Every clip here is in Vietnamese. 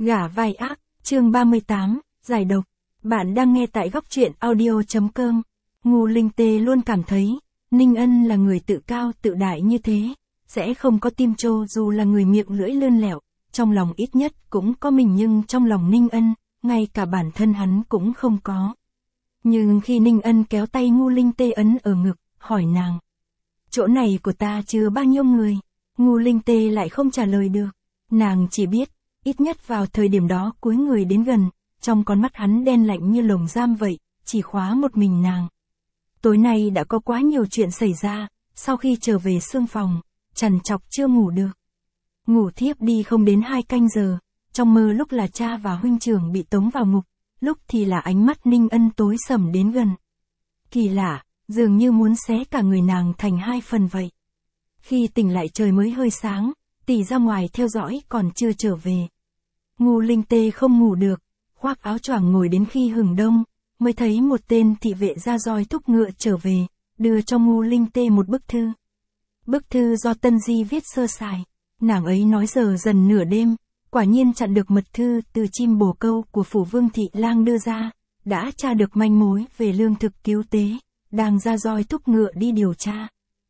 Gả vai ác, chương 38, giải độc. Bạn đang nghe tại góc truyện audio.com. Ngô Linh Tê luôn cảm thấy, Ninh Ân là người tự cao tự đại như thế, sẽ không có tim trô dù là người miệng lưỡi lươn lẹo, trong lòng ít nhất cũng có mình nhưng trong lòng Ninh Ân, ngay cả bản thân hắn cũng không có. Nhưng khi Ninh Ân kéo tay Ngô Linh Tê ấn ở ngực, hỏi nàng. Chỗ này của ta chưa bao nhiêu người, Ngô Linh Tê lại không trả lời được. Nàng chỉ biết, ít nhất vào thời điểm đó cúi người đến gần, trong con mắt hắn đen lạnh như lồng giam vậy, chỉ khóa một mình nàng. Tối nay đã có quá nhiều chuyện xảy ra, sau khi trở về xương phòng, trằn trọc chưa ngủ được. Ngủ thiếp đi không đến 2 canh giờ, trong mơ lúc là cha và huynh trưởng bị tống vào ngục, lúc thì là ánh mắt Ninh Ân tối sầm đến gần. Kỳ lạ, dường như muốn xé cả người nàng thành 2 phần vậy. Khi tỉnh lại trời mới hơi sáng, tỷ ra ngoài theo dõi còn chưa trở về. Ngô Linh Tê không ngủ được, khoác áo choàng ngồi đến khi hừng đông, mới thấy một tên thị vệ ra roi thúc ngựa trở về, đưa cho Ngô Linh Tê một bức thư. Bức thư do Tân Di viết sơ sài, nàng ấy nói giờ dần nửa đêm, quả nhiên chặn được mật thư từ chim bồ câu của phủ Vương Thị Lang đưa ra, đã tra được manh mối về lương thực cứu tế, đang ra roi thúc ngựa đi điều tra.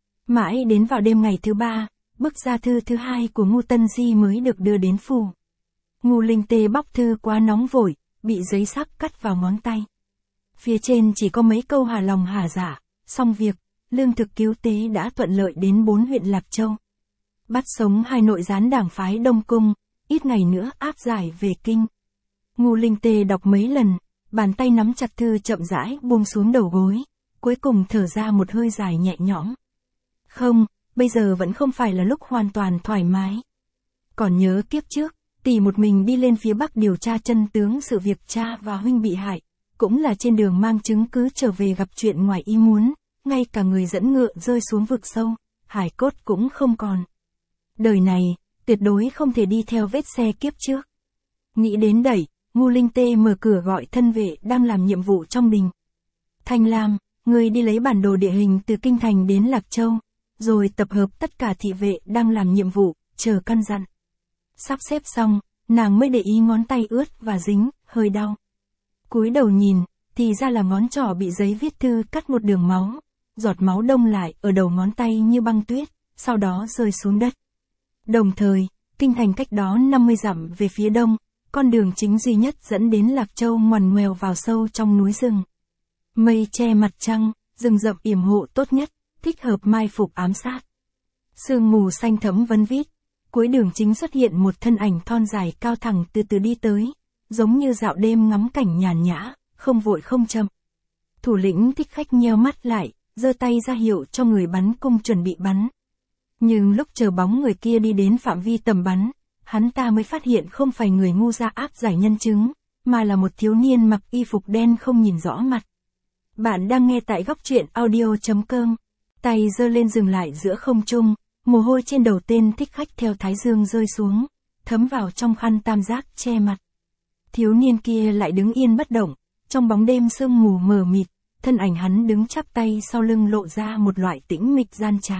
Mãi đến vào đêm ngày thứ 3, bức gia thư thứ 2 của Ngô Tân Di mới được đưa đến phủ. Ngô Linh Tê bóc thư quá nóng vội, bị giấy sắc cắt vào ngón tay. Phía trên chỉ có mấy câu hà lòng hà dạ, xong việc, lương thực cứu tế đã thuận lợi đến 4 huyện Lạc Châu. Bắt sống 2 nội gián đảng phái Đông Cung, ít ngày nữa áp giải về kinh. Ngô Linh Tê đọc mấy lần, bàn tay nắm chặt thư chậm rãi buông xuống đầu gối, cuối cùng thở ra một hơi dài nhẹ nhõm. Không, bây giờ vẫn không phải là lúc hoàn toàn thoải mái. Còn nhớ kiếp trước, tỷ một mình đi lên phía Bắc điều tra chân tướng sự việc cha và huynh bị hại, cũng là trên đường mang chứng cứ trở về gặp chuyện ngoài ý muốn, ngay cả người dẫn ngựa rơi xuống vực sâu, hải cốt cũng không còn. Đời này, tuyệt đối không thể đi theo vết xe kiếp trước. Nghĩ đến đẩy, Ngô Linh Tê mở cửa gọi thân vệ đang làm nhiệm vụ trong đình. Thanh Lam, người đi lấy bản đồ địa hình từ Kinh Thành đến Lạc Châu, rồi tập hợp tất cả thị vệ đang làm nhiệm vụ, chờ căn dặn. Sắp xếp xong, nàng mới để ý ngón tay ướt và dính, hơi đau. Cúi đầu nhìn, thì ra là ngón trỏ bị giấy viết thư cắt một đường máu, giọt máu đông lại ở đầu ngón tay như băng tuyết, sau đó rơi xuống đất. Đồng thời, Kinh Thành cách đó 50 dặm về phía đông, con đường chính duy nhất dẫn đến Lạc Châu ngoằn ngoèo vào sâu trong núi rừng. Mây che mặt trăng, rừng rậm yểm hộ tốt nhất, thích hợp mai phục ám sát. Sương mù xanh thẫm vấn vít, cuối đường chính xuất hiện một thân ảnh thon dài cao thẳng từ từ đi tới, giống như dạo đêm ngắm cảnh nhàn nhã, không vội không chậm. Thủ lĩnh Thích Khách nheo mắt lại, giơ tay ra hiệu cho người bắn cung chuẩn bị bắn. Nhưng lúc chờ bóng người kia đi đến phạm vi tầm bắn, hắn ta mới phát hiện không phải người ngu ra áp giải nhân chứng, mà là một thiếu niên mặc y phục đen không nhìn rõ mặt. Bạn đang nghe tại góc truyện audio.com. Tay giơ lên dừng lại giữa không trung, mồ hôi trên đầu tên Thích Khách theo thái dương rơi xuống, thấm vào trong khăn tam giác che mặt. Thiếu niên kia lại đứng yên bất động, trong bóng đêm sương mù mờ mịt, thân ảnh hắn đứng chắp tay sau lưng lộ ra một loại tĩnh mịch gian trá.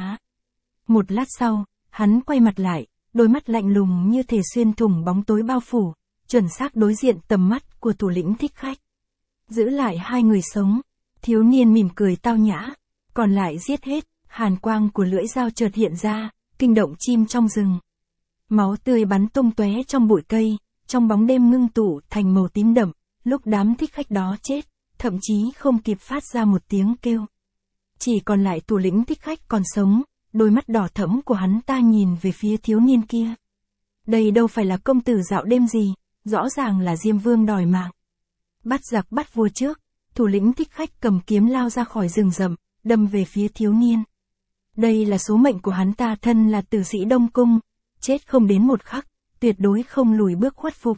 Một lát sau, hắn quay mặt lại, đôi mắt lạnh lùng như thể xuyên thủng bóng tối bao phủ, chuẩn xác đối diện tầm mắt của thủ lĩnh Thích Khách. Giữ lại 2 người sống, thiếu niên mỉm cười tao nhã, còn lại giết hết, hàn quang của lưỡi dao chợt hiện ra, kinh động chim trong rừng. Máu tươi bắn tung tóe trong bụi cây, trong bóng đêm ngưng tụ thành màu tím đậm, lúc đám thích khách đó chết, thậm chí không kịp phát ra một tiếng kêu. Chỉ còn lại thủ lĩnh thích khách còn sống, đôi mắt đỏ thẫm của hắn ta nhìn về phía thiếu niên kia. Đây đâu phải là công tử dạo đêm gì, rõ ràng là Diêm Vương đòi mạng. Bắt giặc bắt vua trước, thủ lĩnh thích khách cầm kiếm lao ra khỏi rừng rậm, đâm về phía thiếu niên. Đây là số mệnh của hắn ta, thân là tử sĩ Đông Cung, chết không đến một khắc, tuyệt đối không lùi bước khuất phục.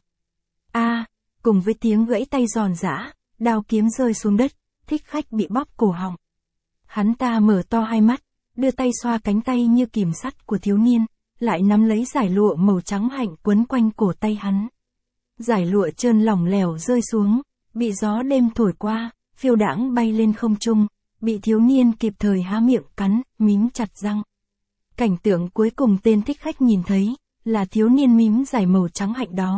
Cùng với tiếng gãy tay giòn giã, đao kiếm rơi xuống đất, thích khách bị bóp cổ họng. Hắn ta mở to 2 mắt, đưa tay xoa cánh tay như kìm sắt của thiếu niên, lại nắm lấy dải lụa màu trắng hạnh quấn quanh cổ tay hắn. Dải lụa trơn lỏng lẻo rơi xuống, bị gió đêm thổi qua, phiêu đãng bay lên không trung, bị thiếu niên kịp thời há miệng cắn, mím chặt răng. Cảnh tượng cuối cùng tên thích khách nhìn thấy, là thiếu niên mím dải màu trắng hạnh đó,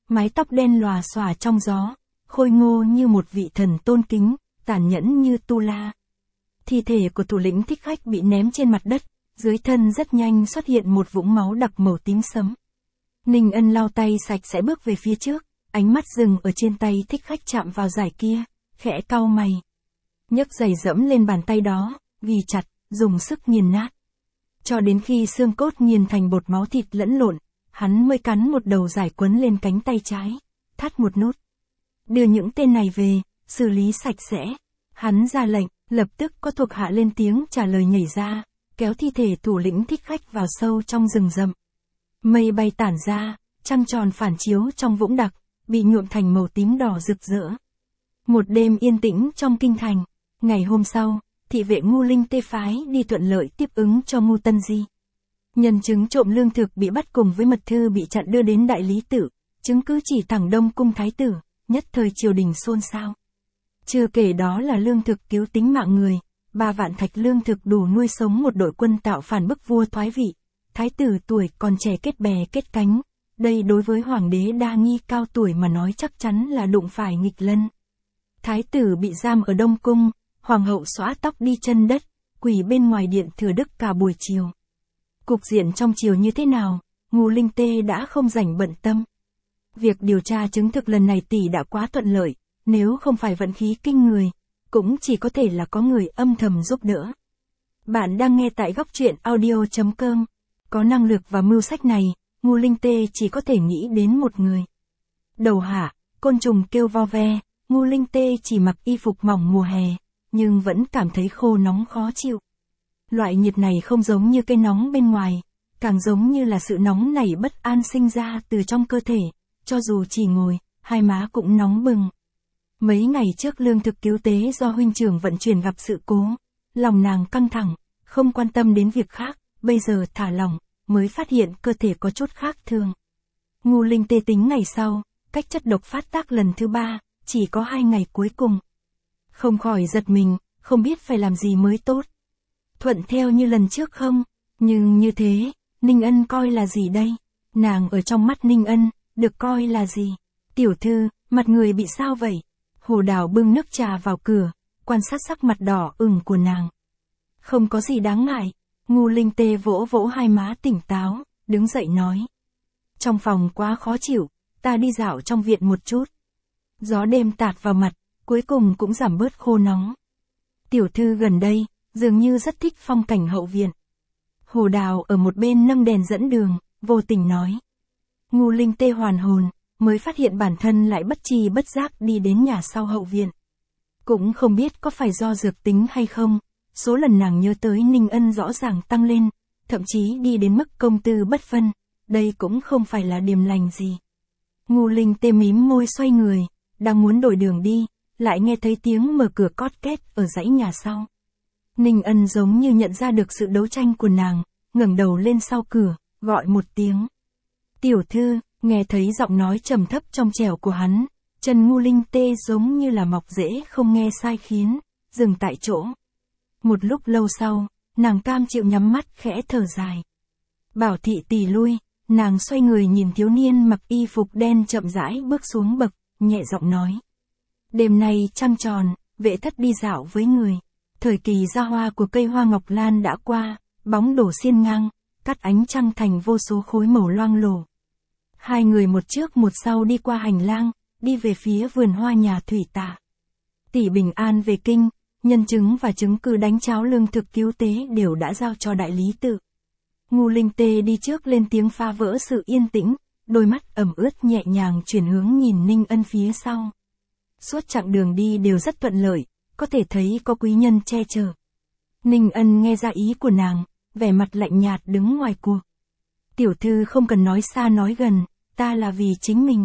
mái tóc đen lòa xòa trong gió, khôi ngô như một vị thần tôn kính, tàn nhẫn như Tu La. Thi thể của thủ lĩnh thích khách bị ném trên mặt đất, dưới thân rất nhanh xuất hiện một vũng máu đặc màu tím sẫm. Ninh Ân lau tay sạch sẽ bước về phía trước, ánh mắt dừng ở trên tay thích khách chạm vào dải kia, khẽ cau mày. Nhấc giày dẫm lên bàn tay đó, ghi chặt, dùng sức nghiền nát. Cho đến khi xương cốt nghiền thành bột máu thịt lẫn lộn, hắn mới cắn một đầu dải quấn lên cánh tay trái, thắt một nút. Đưa những tên này về, xử lý sạch sẽ. Hắn ra lệnh, lập tức có thuộc hạ lên tiếng trả lời nhảy ra, kéo thi thể thủ lĩnh thích khách vào sâu trong rừng rậm. Mây bay tản ra, trăng tròn phản chiếu trong vũng đặc, bị nhuộm thành màu tím đỏ rực rỡ. Một đêm yên tĩnh trong kinh thành. Ngày hôm sau, thị vệ Ngu Linh Tê phái đi thuận lợi tiếp ứng cho Ngu Tân Di. Nhân chứng trộm lương thực bị bắt cùng với mật thư bị chặn đưa đến đại lý tự, chứng cứ chỉ thẳng Đông cung thái tử, nhất thời triều đình xôn xao. Chưa kể đó là lương thực cứu tính mạng người, 3 vạn thạch lương thực đủ nuôi sống một đội quân tạo phản bức vua thoái vị. Thái tử tuổi còn trẻ kết bè kết cánh, đây đối với hoàng đế đa nghi cao tuổi mà nói chắc chắn là đụng phải nghịch lân. Thái tử bị giam ở Đông cung, hoàng hậu xõa tóc đi chân đất, quỳ bên ngoài điện Thừa Đức cả buổi chiều. Cục diện trong triều như thế nào, Ngu Linh Tê đã không rảnh bận tâm. Việc điều tra chứng thực lần này tỷ đã quá thuận lợi, nếu không phải vận khí kinh người, cũng chỉ có thể là có người âm thầm giúp đỡ. Bạn đang nghe tại góc truyện audio.com. Có năng lực và mưu sách này, Ngu Linh Tê chỉ có thể nghĩ đến một người. Đầu hạ, côn trùng kêu vo ve, Ngu Linh Tê chỉ mặc y phục mỏng mùa hè, nhưng vẫn cảm thấy khô nóng khó chịu. Loại nhiệt này không giống như cái nóng bên ngoài, càng giống như là sự nóng nảy bất an sinh ra từ trong cơ thể, cho dù chỉ ngồi, hai má cũng nóng bừng. Mấy ngày trước lương thực cứu tế do huynh trưởng vận chuyển gặp sự cố, lòng nàng căng thẳng, không quan tâm đến việc khác, bây giờ thả lỏng, mới phát hiện cơ thể có chút khác thường. Ngu Linh Tê tính ngày sau, cách chất độc phát tác lần thứ 3, chỉ có 2 ngày cuối cùng. Không khỏi giật mình, không biết phải làm gì mới tốt. Thuận theo như lần trước không? Nhưng như thế, Ninh Ân coi là gì đây? Nàng ở trong mắt Ninh Ân, được coi là gì? Tiểu thư, mặt người bị sao vậy? Hồ Đào bưng nước trà vào cửa, quan sát sắc mặt đỏ ửng của nàng. Không có gì đáng ngại. Ngu Linh Tê vỗ vỗ hai má tỉnh táo, đứng dậy nói. Trong phòng quá khó chịu, ta đi dạo trong viện một chút. Gió đêm tạt vào mặt, cuối cùng cũng giảm bớt khô nóng. Tiểu thư gần đây, dường như rất thích phong cảnh hậu viện. Hồ Đào ở một bên nâng đèn dẫn đường, vô tình nói. Ngu Linh Tê hoàn hồn, mới phát hiện bản thân lại bất tri bất giác đi đến nhà sau hậu viện. Cũng không biết có phải do dược tính hay không, số lần nàng nhớ tới Ninh Ân rõ ràng tăng lên, thậm chí đi đến mức công tư bất phân, đây cũng không phải là điềm lành gì. Ngu Linh Tê mím môi xoay người, đang muốn đổi đường đi, lại nghe thấy tiếng mở cửa cót két ở dãy nhà sau. Ninh Ân giống như nhận ra được sự đấu tranh của nàng, ngẩng đầu lên sau cửa, gọi một tiếng. Tiểu thư, nghe thấy giọng nói trầm thấp trong trẻo của hắn, chân Ngu Linh Tê giống như là mọc rễ không nghe sai khiến, dừng tại chỗ. Một lúc lâu sau, nàng cam chịu nhắm mắt khẽ thở dài. Bảo thị tỷ lui, nàng xoay người nhìn thiếu niên mặc y phục đen chậm rãi bước xuống bậc, nhẹ giọng nói. Đêm nay trăng tròn, vệ thất đi dạo với người. Thời kỳ ra hoa của cây hoa ngọc lan đã qua, bóng đổ xiên ngang, cắt ánh trăng thành vô số khối màu loang lổ. Hai người một trước một sau đi qua hành lang, đi về phía vườn hoa nhà Thủy Tạ. Tỷ bình an về kinh, nhân chứng và chứng cứ đánh cháo lương thực cứu tế đều đã giao cho đại lý tự. Ngu Linh Tê đi trước lên tiếng phá vỡ sự yên tĩnh, đôi mắt ẩm ướt nhẹ nhàng chuyển hướng nhìn Ninh Ân phía sau. Suốt chặng đường đi đều rất thuận lợi, có thể thấy có quý nhân che chở. Ninh Ân nghe ra ý của nàng, vẻ mặt lạnh nhạt đứng ngoài cuộc. Tiểu thư không cần nói xa nói gần, ta là vì chính mình.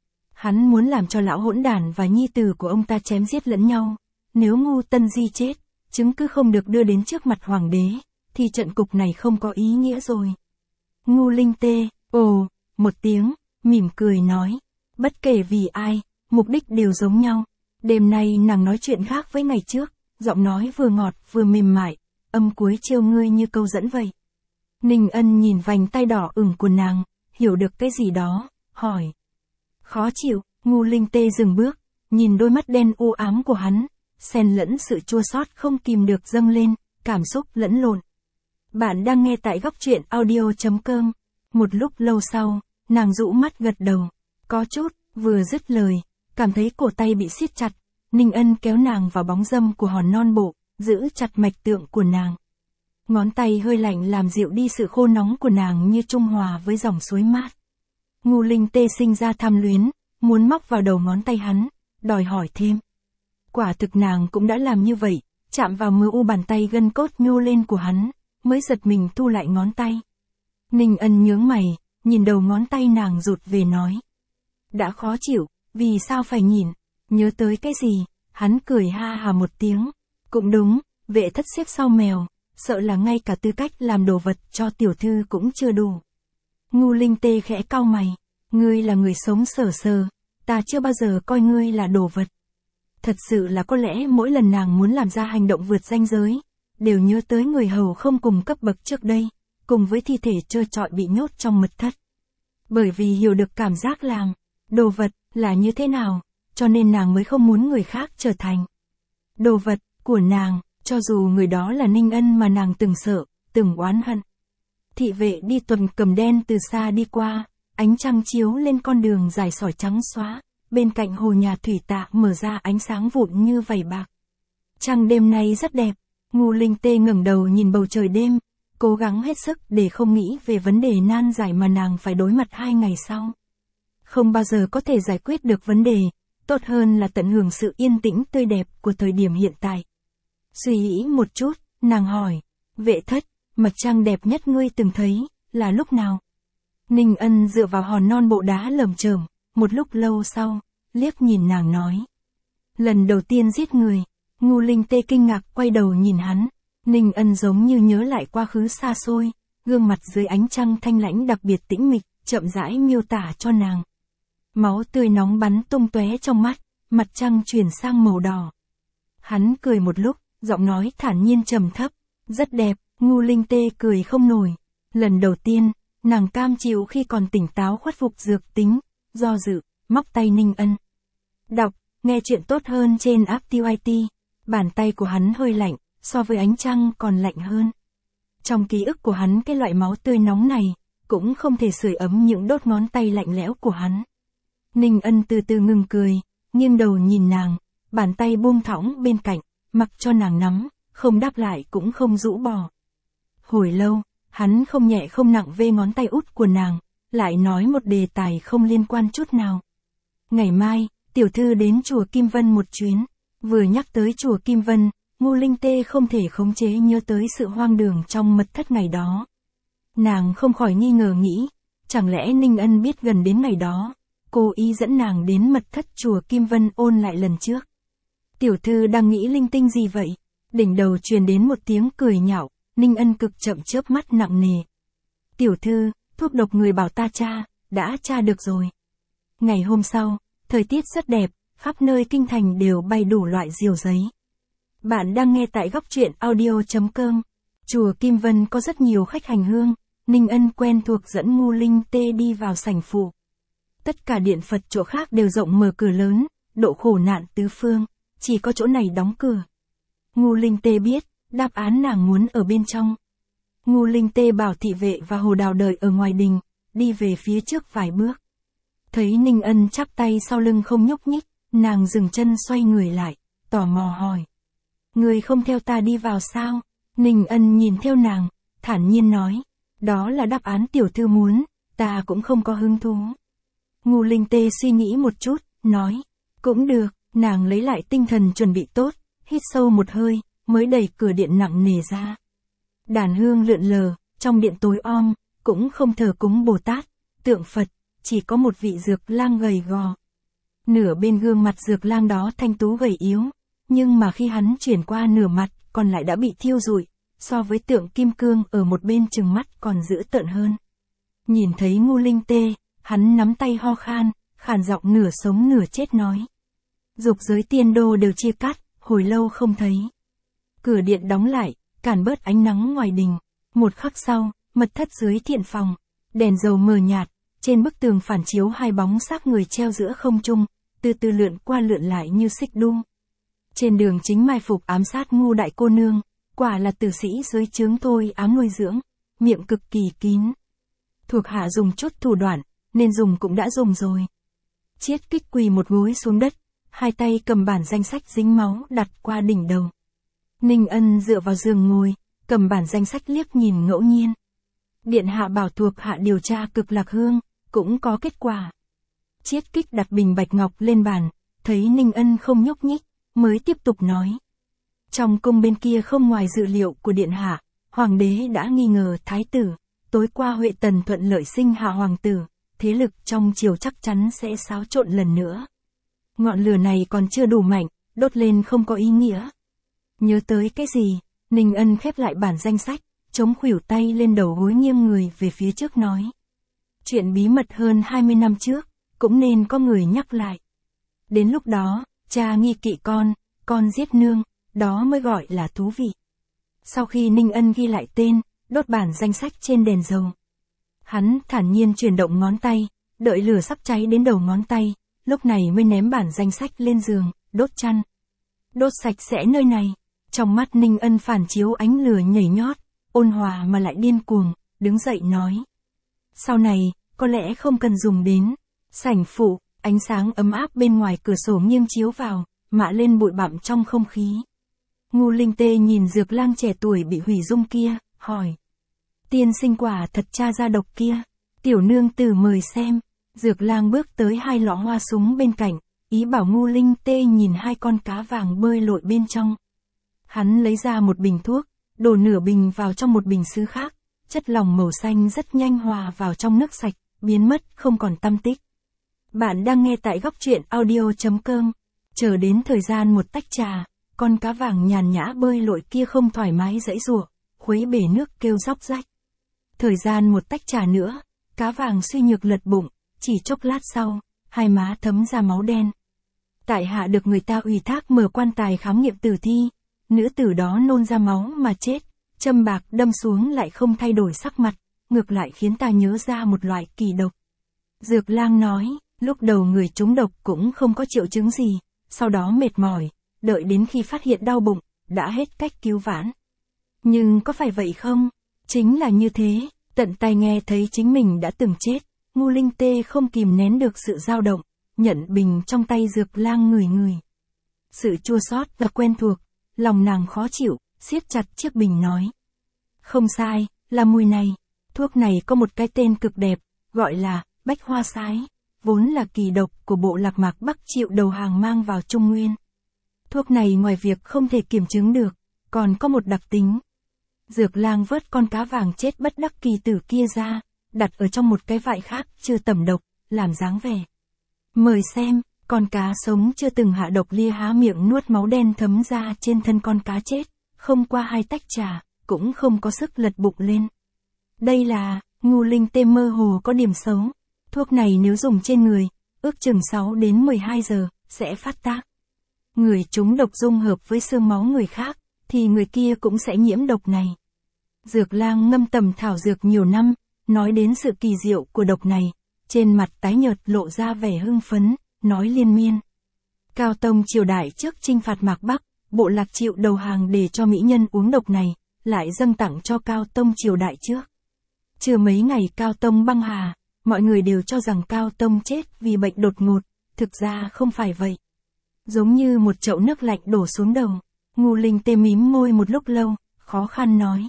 Hắn muốn làm cho lão hỗn đản và nhi tử của ông ta chém giết lẫn nhau. Nếu Ngu Tân Di chết, chứng cứ không được đưa đến trước mặt hoàng đế, thì trận cục này không có ý nghĩa rồi. Ngu Linh Tê, ồ, một tiếng, mỉm cười nói. Bất kể vì ai, mục đích đều giống nhau. Đêm nay nàng nói chuyện khác với ngày trước, giọng nói vừa ngọt vừa mềm mại, âm cuối trêu ngươi như câu dẫn vậy. Ninh Ân nhìn vành tay đỏ ửng của nàng, hiểu được cái gì đó, hỏi. Khó chịu, Ngu Linh Tê dừng bước, nhìn đôi mắt đen u ám của hắn, xen lẫn sự chua xót không kìm được dâng lên, cảm xúc lẫn lộn. Bạn đang nghe tại góc truyện audio.com. Một lúc lâu sau, nàng rũ mắt gật đầu. Có chút, vừa dứt lời, cảm thấy cổ tay bị siết chặt, Ninh Ân kéo nàng vào bóng râm của hòn non bộ, giữ chặt mạch tượng của nàng. Ngón tay hơi lạnh làm dịu đi sự khô nóng của nàng như trung hòa với dòng suối mát. Ngu Linh Tê sinh ra tham luyến, muốn móc vào đầu ngón tay hắn, đòi hỏi thêm. Quả thực nàng cũng đã làm như vậy, chạm vào mờ u bàn tay gân cốt nhô lên của hắn, mới giật mình thu lại ngón tay. Ninh Ân nhướng mày, nhìn đầu ngón tay nàng rụt về nói. Đã khó chịu, vì sao phải nhìn, nhớ tới cái gì, hắn cười ha hà một tiếng. Cũng đúng, vệ thất xếp sau mèo, sợ là ngay cả tư cách làm đồ vật cho tiểu thư cũng chưa đủ. Ngu Linh Tê khẽ cau mày, ngươi là người sống sờ sờ, ta chưa bao giờ coi ngươi là đồ vật. Thật sự là có lẽ mỗi lần nàng muốn làm ra hành động vượt ranh giới, đều nhớ tới người hầu không cùng cấp bậc trước đây, cùng với thi thể trơ trọi bị nhốt trong mật thất. Bởi vì hiểu được cảm giác làm đồ vật là như thế nào, cho nên nàng mới không muốn người khác trở thành đồ vật của nàng, cho dù người đó là Ninh Ân mà nàng từng sợ, từng oán hận. Thị vệ đi tuần cầm đen từ xa đi qua, ánh trăng chiếu lên con đường dài sỏi trắng xóa, bên cạnh hồ nhà thủy tạ mở ra ánh sáng vụn như vảy bạc. Trăng đêm nay rất đẹp, Ngu Linh Tê ngẩng đầu nhìn bầu trời đêm, cố gắng hết sức để không nghĩ về vấn đề nan giải mà nàng phải đối mặt 2 ngày sau. Không bao giờ có thể giải quyết được vấn đề, tốt hơn là tận hưởng sự yên tĩnh tươi đẹp của thời điểm hiện tại. Suy nghĩ một chút, nàng hỏi, vệ thất, mặt trăng đẹp nhất ngươi từng thấy, là lúc nào? Ninh Ân dựa vào hòn non bộ đá lởm chởm, một lúc lâu sau, liếc nhìn nàng nói. Lần đầu tiên giết người, Ngu Linh Tê kinh ngạc quay đầu nhìn hắn, Ninh Ân giống như nhớ lại quá khứ xa xôi, gương mặt dưới ánh trăng thanh lãnh đặc biệt tĩnh mịch, chậm rãi miêu tả cho nàng. Máu tươi nóng bắn tung tóe trong mắt, mặt trăng chuyển sang màu đỏ. Hắn cười một lúc, giọng nói thản nhiên trầm thấp, rất đẹp, Ngu Linh Tê cười không nổi. Lần đầu tiên, nàng cam chịu khi còn tỉnh táo khuất phục dược tính, do dự, móc tay Ninh Ân. Đọc, nghe chuyện tốt hơn trên app TYT, bàn tay của hắn hơi lạnh, so với ánh trăng còn lạnh hơn. Trong ký ức của hắn cái loại máu tươi nóng này, cũng không thể sưởi ấm những đốt ngón tay lạnh lẽo của hắn. Ninh Ân từ từ ngừng cười, nghiêng đầu nhìn nàng, bàn tay buông thõng bên cạnh, mặc cho nàng nắm, không đáp lại cũng không rũ bỏ. Hồi lâu, hắn không nhẹ không nặng vê ngón tay út của nàng, lại nói một đề tài không liên quan chút nào. Ngày mai, tiểu thư đến chùa Kim Vân một chuyến, vừa nhắc tới chùa Kim Vân, Ngu Linh Tê không thể khống chế nhớ tới sự hoang đường trong mật thất ngày đó. Nàng không khỏi nghi ngờ nghĩ, chẳng lẽ Ninh Ân biết gần đến ngày đó, cô ý dẫn nàng đến mật thất chùa Kim Vân ôn lại lần trước. Tiểu thư đang nghĩ linh tinh gì vậy? Đỉnh đầu truyền đến một tiếng cười nhạo, Ninh Ân cực chậm chớp mắt nặng nề. Tiểu thư, thuốc độc người bảo ta tra, đã tra được rồi. Ngày hôm sau, thời tiết rất đẹp, khắp nơi kinh thành đều bay đủ loại diều giấy. Bạn đang nghe tại góc truyện audio.com. Chùa Kim Vân có rất nhiều khách hành hương, Ninh Ân quen thuộc dẫn Ngu Linh Tê đi vào sảnh phụ. Tất cả điện Phật chỗ khác đều rộng mở cửa lớn, độ khổ nạn tứ phương, chỉ có chỗ này đóng cửa. Ngu Linh Tê biết, đáp án nàng muốn ở bên trong. Ngu Linh Tê bảo thị vệ và Hồ Đào đợi ở ngoài đình, đi về phía trước vài bước. Thấy Ninh Ân chắp tay sau lưng không nhúc nhích, nàng dừng chân xoay người lại, tò mò hỏi. Người không theo ta đi vào sao? Ninh Ân nhìn theo nàng, thản nhiên nói. Đó là đáp án tiểu thư muốn, ta cũng không có hứng thú. Ngu Linh Tê suy nghĩ một chút, nói. Cũng được, nàng lấy lại tinh thần chuẩn bị tốt, hít sâu một hơi, mới đẩy cửa điện nặng nề ra. Đàn hương lượn lờ, trong điện tối om, cũng không thờ cúng Bồ Tát, tượng Phật, chỉ có một vị dược lang gầy gò. Nửa bên gương mặt dược lang đó thanh tú gầy yếu, nhưng mà khi hắn chuyển qua nửa mặt, còn lại đã bị thiêu rụi, so với tượng kim cương ở một bên trừng mắt còn dữ tợn hơn. Nhìn thấy Ngu Linh Tê, hắn nắm tay ho khan, khàn giọng nửa sống nửa chết nói. Dục giới tiên đô đều chia cắt, hồi lâu không thấy. Cửa điện đóng lại, cản bớt ánh nắng ngoài đình. Một khắc sau, mật thất dưới thiện phòng, đèn dầu mờ nhạt, Trên bức tường phản chiếu hai bóng xác người treo giữa không trung, từ từ lượn qua lượn lại như xích đu. Trên đường chính mai phục ám sát Ngu đại cô nương, quả là tử sĩ dưới trướng thôi ám nuôi dưỡng, miệng cực kỳ kín. Thuộc hạ dùng chút thủ đoạn, nên dùng cũng đã dùng rồi. Chiết Kích quỳ một gối xuống đất, hai tay cầm bản danh sách dính máu đặt qua đỉnh đầu. Ninh Ân dựa vào giường ngồi, cầm bản danh sách liếc nhìn ngẫu nhiên. Điện hạ bảo thuộc hạ điều tra Cực Lạc Hương, cũng có kết quả. Chiết Kích đặt bình bạch ngọc lên bàn, thấy Ninh Ân không nhúc nhích, mới tiếp tục nói. Trong cung bên kia không ngoài dự liệu của điện hạ, hoàng đế đã nghi ngờ thái tử, tối qua Huệ Tần thuận lợi sinh hạ hoàng tử, thế lực trong triều chắc chắn sẽ xáo trộn lần nữa. Ngọn lửa này còn chưa đủ mạnh, đốt lên không có ý nghĩa. Nhớ tới cái gì, Ninh Ân khép lại bản danh sách, chống khuỷu tay lên đầu gối nghiêng người về phía trước nói. Chuyện bí mật hơn 20 năm trước, cũng nên có người nhắc lại. Đến lúc đó, cha nghi kỵ con giết nương, đó mới gọi là thú vị. Sau khi Ninh Ân ghi lại tên, đốt bản danh sách trên đèn dầu. Hắn thản nhiên chuyển động ngón tay, đợi lửa sắp cháy đến đầu ngón tay, lúc này mới ném bản danh sách lên giường, đốt chăn. Đốt sạch sẽ nơi này. Trong mắt Ninh Ân phản chiếu ánh lửa nhảy nhót, ôn hòa mà lại điên cuồng, đứng dậy nói. Sau này, có lẽ không cần dùng đến. Sảnh phụ, ánh sáng ấm áp bên ngoài cửa sổ nghiêng chiếu vào, mạ lên bụi bặm trong không khí. Ngu Linh Tê nhìn Dược Lang trẻ tuổi bị hủy dung kia, hỏi. Tiên sinh quả thật tra ra độc kia. Tiểu nương tử mời xem. Dược Lang bước tới hai lọ hoa súng bên cạnh, ý bảo Ngu Linh Tê nhìn hai con cá vàng bơi lội bên trong. Hắn lấy ra một bình thuốc, đổ nửa bình vào trong một bình sứ khác, chất lỏng màu xanh rất nhanh hòa vào trong nước sạch, biến mất không còn tăm tích. Bạn đang nghe tại góc truyện audio.com. Chờ đến thời gian một tách trà, con cá vàng nhàn nhã bơi lội kia không thoải mái giãy giụa, khuấy bể nước kêu róc rách. Thời gian một tách trà nữa, cá vàng suy nhược lật bụng, chỉ chốc lát sau, hai má thấm ra máu đen. Tại hạ được người ta ủy thác mở quan tài khám nghiệm tử thi, nữ tử đó nôn ra máu mà chết, châm bạc đâm xuống lại không thay đổi sắc mặt, ngược lại khiến ta nhớ ra một loại kỳ độc. Dược Lang nói, lúc đầu người trúng độc cũng không có triệu chứng gì, sau đó mệt mỏi, đợi đến khi phát hiện đau bụng, đã hết cách cứu vãn. Nhưng có phải vậy không? Chính là như thế, tận tai nghe thấy chính mình đã từng chết, Ngu Linh Tê không kìm nén được sự dao động, nhận bình trong tay Dược Lang ngửi ngửi. Sự chua xót và quen thuộc, lòng nàng khó chịu, siết chặt chiếc bình nói. Không sai, là mùi này. Thuốc này có một cái tên cực đẹp, gọi là Bách Hoa Sái, vốn là kỳ độc của bộ Lạc Mạc Bắc Triệu đầu hàng mang vào Trung Nguyên. Thuốc này ngoài việc không thể kiểm chứng được, còn có một đặc tính. Dược Lang vớt con cá vàng chết bất đắc kỳ tử kia ra, đặt ở trong một cái vại khác chưa tẩm độc, làm dáng vẻ. Mời xem, con cá sống chưa từng hạ độc lia há miệng nuốt máu đen thấm ra trên thân con cá chết, không qua hai tách trà, cũng không có sức lật bụng lên. Đây là, Ngu Linh Tê mơ hồ có điểm xấu. Thuốc này nếu dùng trên người, ước chừng 6 đến 12 giờ, sẽ phát tác. Người trúng độc dung hợp với xương máu người khác, thì người kia cũng sẽ nhiễm độc này. Dược Lang ngâm tầm thảo dược nhiều năm, nói đến sự kỳ diệu của độc này, trên mặt tái nhợt lộ ra vẻ hưng phấn, nói liên miên. Cao Tông triều đại trước chinh phạt Mạc Bắc, bộ Lạc Triệu đầu hàng để cho mỹ nhân uống độc này, lại dâng tặng cho Cao Tông triều đại trước. Chưa mấy ngày Cao Tông băng hà, mọi người đều cho rằng Cao Tông chết vì bệnh đột ngột, thực ra không phải vậy. Giống như một chậu nước lạnh đổ xuống đầu, Ngu Linh Tê mím môi một lúc lâu, khó khăn nói.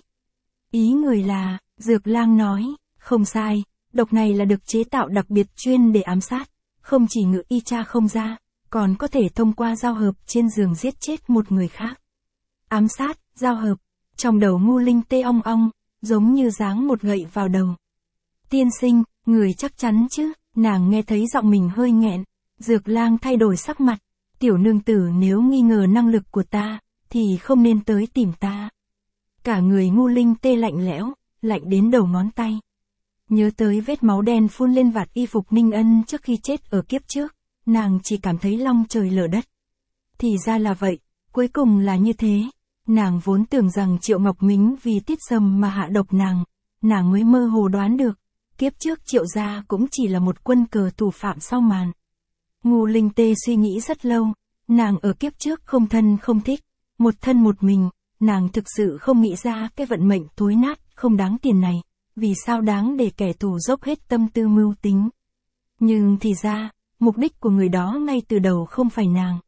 Ý người là, Dược Lang nói, không sai, độc này là được chế tạo đặc biệt chuyên để ám sát, không chỉ ngự y tra không ra, còn có thể thông qua giao hợp trên giường giết chết một người khác. Ám sát, giao hợp, trong đầu Ngu Linh Tê ong ong, giống như giáng một gậy vào đầu. Tiên sinh, người chắc chắn chứ, nàng nghe thấy giọng mình hơi nghẹn, Dược Lang thay đổi sắc mặt, tiểu nương tử nếu nghi ngờ năng lực của ta, thì không nên tới tìm ta. Cả người Ngu Linh Tê lạnh lẽo, lạnh đến đầu ngón tay. Nhớ tới vết máu đen phun lên vạt y phục Ninh Ân trước khi chết ở kiếp trước, nàng chỉ cảm thấy long trời lở đất. Thì ra là vậy, cuối cùng là như thế. Nàng vốn tưởng rằng Triệu Ngọc Mính vì Tiết Sâm mà hạ độc nàng mới mơ hồ đoán được, kiếp trước Triệu gia cũng chỉ là một quân cờ thủ phạm sau màn. Ngô Linh Tê suy nghĩ rất lâu, nàng ở kiếp trước không thân không thích, một thân một mình, nàng thực sự không nghĩ ra cái vận mệnh thối nát, không đáng tiền này, vì sao đáng để kẻ thù dốc hết tâm tư mưu tính. Nhưng thì ra, mục đích của người đó ngay từ đầu không phải nàng.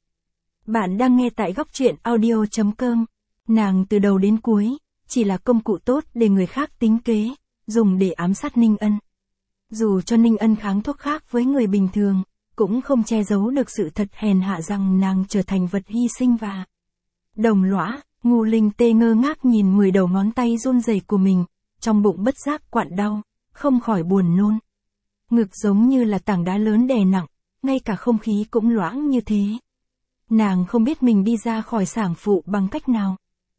Bạn đang nghe tại góc truyện audio.com. Nàng từ đầu đến cuối, chỉ là công cụ tốt để người khác tính kế, dùng để ám sát Ninh Ân. Dù cho Ninh Ân kháng thuốc khác với người bình thường, cũng không che giấu được sự thật hèn hạ rằng nàng trở thành vật hy sinh và đồng lõa. Ngô Linh Tê ngơ ngác nhìn 10 đầu ngón tay run rẩy của mình, trong bụng bất giác quặn đau, không khỏi buồn nôn. Ngực giống như là tảng đá lớn đè nặng, ngay cả không khí cũng loãng như thế. Nàng không biết mình đi ra khỏi sản phụ bằng cách nào.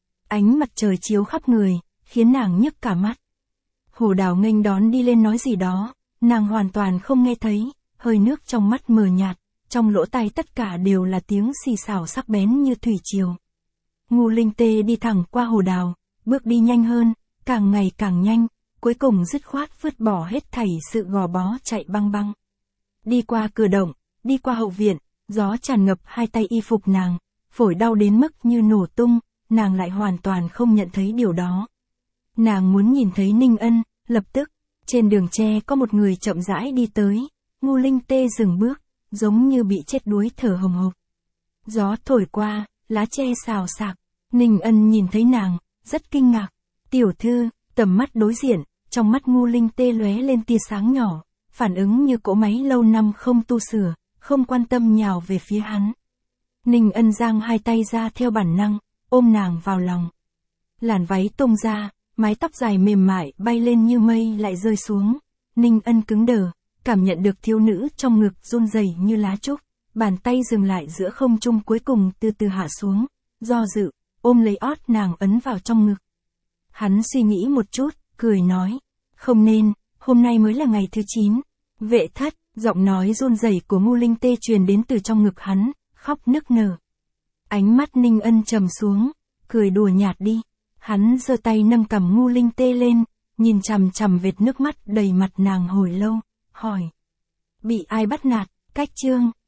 Ánh mặt trời chiếu khắp người, khiến nàng nhức cả mắt. Hồ Đào nghênh đón đi lên nói gì đó, nàng hoàn toàn không nghe thấy, hơi nước trong mắt mờ nhạt, trong lỗ tai tất cả đều là tiếng xì xào sắc bén như thủy triều. Ngô Linh Tê đi thẳng qua Hồ Đào, bước đi nhanh hơn, càng ngày càng nhanh, cuối cùng dứt khoát vứt bỏ hết thảy sự gò bó chạy băng băng. Đi qua cửa động, đi qua hậu viện, gió tràn ngập hai tay y phục nàng, phổi đau đến mức như nổ tung, nàng lại hoàn toàn không nhận thấy điều đó. Nàng muốn nhìn thấy Ninh Ân, lập tức, trên đường tre có một người chậm rãi đi tới, Ngô Linh Tê dừng bước, giống như bị chết đuối thở hồng hộc. Gió thổi qua, lá tre xào xạc, Ninh Ân nhìn thấy nàng, rất kinh ngạc. Tiểu thư, tầm mắt đối diện, trong mắt Ngô Linh Tê lóe lên tia sáng nhỏ, phản ứng như cỗ máy lâu năm không tu sửa, không quan tâm nhào về phía hắn. Ninh Ân giang hai tay ra theo bản năng, ôm nàng vào lòng. Làn váy tung ra, mái tóc dài mềm mại bay lên như mây lại rơi xuống. Ninh Ân cứng đờ, cảm nhận được thiếu nữ trong ngực run rẩy như lá trúc, bàn tay dừng lại giữa không trung cuối cùng từ từ hạ xuống, do dự, ôm lấy ót nàng ấn vào trong ngực. Hắn suy nghĩ một chút, cười nói, không nên, hôm nay mới là ngày thứ 9. Vệ thất, giọng nói run rẩy của Ngô Linh Tê truyền đến từ trong ngực hắn, khóc nức nở. Ánh mắt Ninh Ân trầm xuống, cười đùa nhạt đi. Hắn giơ tay nâng cằm Ngô Linh Tê lên, nhìn chằm chằm vệt nước mắt đầy mặt nàng hồi lâu, hỏi. Bị ai bắt nạt, cách chương.